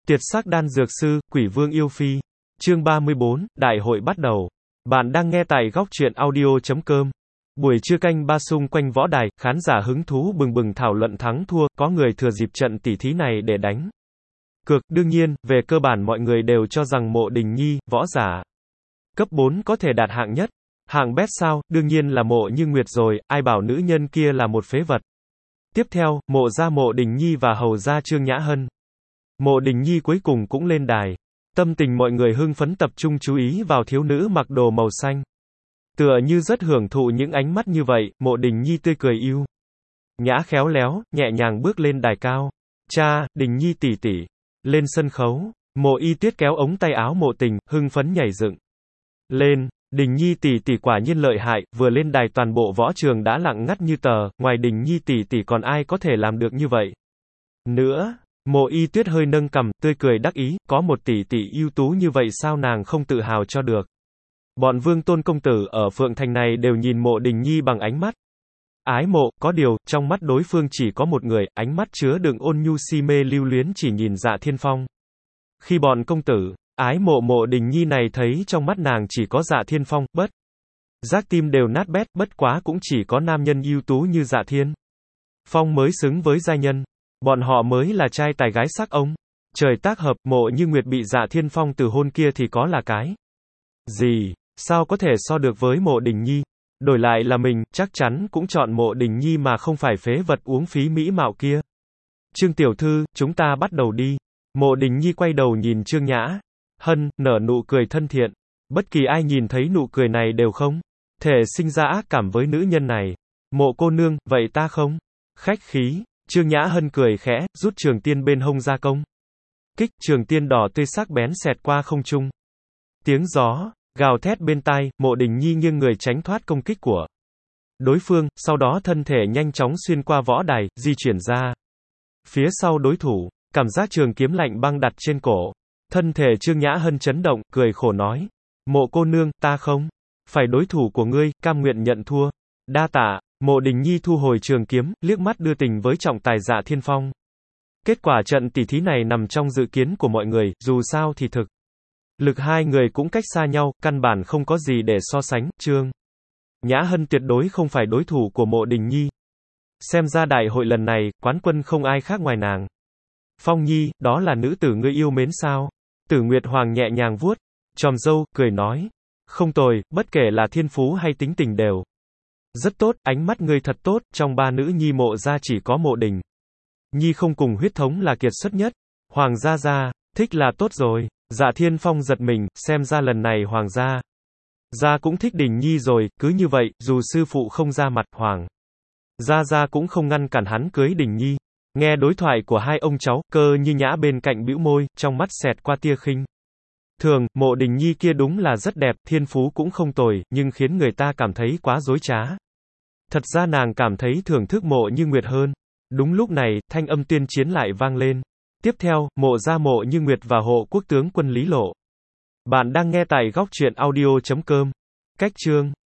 Tiệt sắc đan dược sư, Quỷ Vương yêu phi. Chương 34, đại hội bắt đầu. Bạn đang nghe tại góc truyện audio.com. Buổi trưa canh ba xung quanh võ đài, khán giả hứng thú bừng bừng thảo luận thắng thua, có người thừa dịp trận tỉ thí này để đánh cược. Đương nhiên, về cơ bản mọi người đều cho rằng Mộ Đình Nhi, võ giả cấp 4 có thể đạt hạng nhất. Hạng bét sao, đương nhiên là Mộ Như Nguyệt rồi, ai bảo nữ nhân kia là một phế vật. Tiếp theo, Mộ gia Mộ Đình Nhi và hầu gia Trương Nhã Hân. Mộ Đình Nhi cuối cùng cũng lên đài. Tâm tình mọi người hưng phấn tập trung chú ý vào thiếu nữ mặc đồ màu xanh. Tựa như rất hưởng thụ những ánh mắt như vậy, Mộ Đình Nhi tươi cười yêu nhã khéo léo, nhẹ nhàng bước lên đài cao. Cha, Đình Nhi tỷ tỷ. Lên sân khấu, Mộ Y Tuyết kéo ống tay áo Mộ Tình, hưng phấn nhảy dựng lên. Đình Nhi tỷ tỷ quả nhiên lợi hại, vừa lên đài toàn bộ võ trường đã lặng ngắt như tờ, ngoài Đình Nhi tỷ tỷ còn ai có thể làm được như vậy nữa. Mộ Y Tuyết hơi nâng cằm, tươi cười đắc ý, có một tỷ tỷ ưu tú như vậy sao nàng không tự hào cho được. Bọn Vương Tôn công tử ở Phượng Thành này đều nhìn Mộ Đình Nhi bằng ánh mắt ái mộ, có điều, trong mắt đối phương chỉ có một người, ánh mắt chứa đựng ôn nhu si mê lưu luyến chỉ nhìn Dạ Thiên Phong. Khi bọn công tử ái mộ Mộ Đình Nhi này thấy trong mắt nàng chỉ có Dạ Thiên Phong, bất giác tim đều nát bét, bất quá cũng chỉ có nam nhân ưu tú như Dạ Thiên Phong mới xứng với giai nhân. Bọn họ mới là trai tài gái sắc ông. Trời tác hợp, Mộ Như Nguyệt bị Dạ Thiên Phong từ hôn kia thì có là cái gì? Sao có thể so được với Mộ Đình Nhi? Đổi lại là mình, chắc chắn cũng chọn Mộ Đình Nhi mà không phải phế vật uống phí mỹ mạo kia. Trương tiểu thư, chúng ta bắt đầu đi. Mộ Đình Nhi quay đầu nhìn Trương Nhã Hân, nở nụ cười thân thiện. Bất kỳ ai nhìn thấy nụ cười này đều không thể sinh ra ác cảm với nữ nhân này. Mộ cô nương, vậy ta không khách khí. Trương Nhã Hân cười khẽ, rút trường tiên bên hông ra công kích, trường tiên đỏ tươi sắc bén xẹt qua không trung. Tiếng gió gào thét bên tai, Mộ Đình Nhi nghiêng người tránh thoát công kích của đối phương, sau đó thân thể nhanh chóng xuyên qua võ đài, di chuyển ra phía sau đối thủ. Cảm giác trường kiếm lạnh băng đặt trên cổ. Thân thể Trương Nhã Hân chấn động, cười khổ nói: Mộ cô nương, ta không phải đối thủ của ngươi, cam nguyện nhận thua. Đa tạ. Mộ Đình Nhi thu hồi trường kiếm, liếc mắt đưa tình với trọng tài Dạ Thiên Phong. Kết quả trận tỷ thí này nằm trong dự kiến của mọi người, dù sao thì thực lực hai người cũng cách xa nhau, căn bản không có gì để so sánh. Trương Nhã Hân tuyệt đối không phải đối thủ của Mộ Đình Nhi. Xem ra đại hội lần này, quán quân không ai khác ngoài nàng. Phong Nhi, đó là nữ tử ngươi yêu mến sao? Tử Nguyệt Hoàng nhẹ nhàng vuốt chòm râu, cười nói: không tồi, bất kể là thiên phú hay tính tình đều rất tốt, ánh mắt ngươi thật tốt, trong ba nữ nhi Mộ gia chỉ có Mộ Đình Nhi không cùng huyết thống là kiệt xuất nhất. Hoàng gia thích là tốt rồi. Dạ Thiên Phong giật mình, xem ra lần này Hoàng gia cũng thích Đình Nhi rồi, cứ như vậy, dù sư phụ không ra mặt, Hoàng gia cũng không ngăn cản hắn cưới Đình Nhi. Nghe đối thoại của hai ông cháu, Cơ Như Nhã bên cạnh bĩu môi, trong mắt xẹt qua tia khinh thường. Mộ Đình Nhi kia đúng là rất đẹp, thiên phú cũng không tồi, nhưng khiến người ta cảm thấy quá dối trá. Thật ra nàng cảm thấy thưởng thức Mộ Như Nguyệt hơn. Đúng lúc này, thanh âm tuyên chiến lại vang lên. Tiếp theo, Mộ gia Mộ Như Nguyệt và hộ quốc tướng quân Lý Lộ. Bạn đang nghe tại góc truyện audio.com. Cách chương